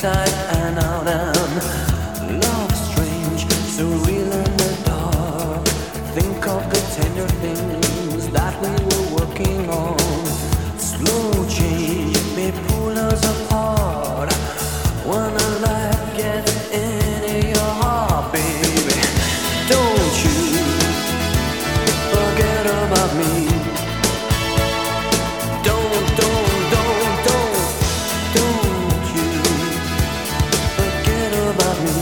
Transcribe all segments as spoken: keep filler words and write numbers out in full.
inside and out, and love strange, so real in the dark. Think of the tender things that we were working on. Slow change may pull us apart when a light gets into your heart, baby. Don't you forget about me. Don't, don't, don't, don't, don't you forget about me.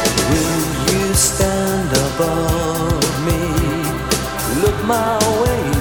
Will you stand above me? Look my way.